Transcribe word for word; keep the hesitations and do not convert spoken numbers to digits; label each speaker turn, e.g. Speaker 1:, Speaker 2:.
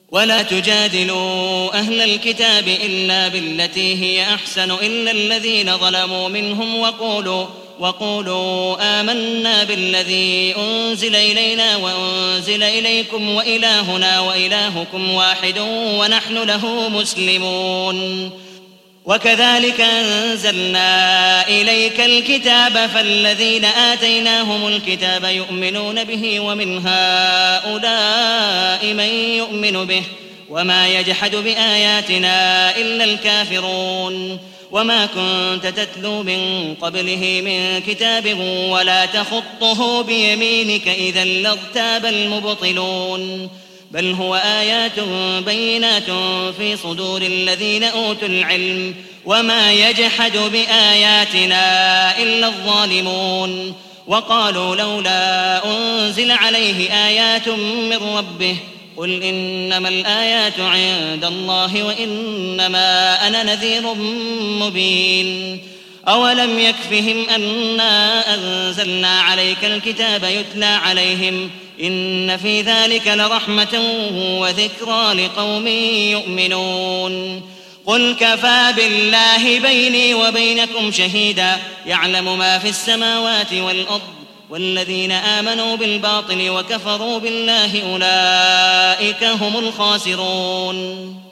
Speaker 1: ولا تجادلوا أهل الكتاب إلا بالتي هي أحسن إلا الذين ظلموا منهم وقولوا, وقولوا آمنا بالذي أنزل إلينا وأنزل إليكم وإلهنا وإلهكم واحد ونحن له مسلمون. وكذلك أنزلنا إليك الكتاب فالذين آتيناهم الكتاب يؤمنون به ومن هؤلاء من يؤمن به وما يجحد بآياتنا إلا الكافرون. وما كنت تتلو من قبله من كتاب ولا تخطه بيمينك إذا لارتاب المبطلون. بل هو آيات بينات في صدور الذين أوتوا العلم وما يجحد بآياتنا إلا الظالمون. وقالوا لولا أنزل عليه آيات من ربه قل إنما الآيات عند الله وإنما أنا نذير مبين. أولم يكفهم أنا أنزلنا عليك الكتاب يتلى عليهم إن في ذلك لرحمة وذكرى لقوم يؤمنون. قل كفى بالله بيني وبينكم شهيدا يعلم ما في السماوات والأرض والذين آمنوا بالباطل وكفروا بالله أولئك هم الخاسرون.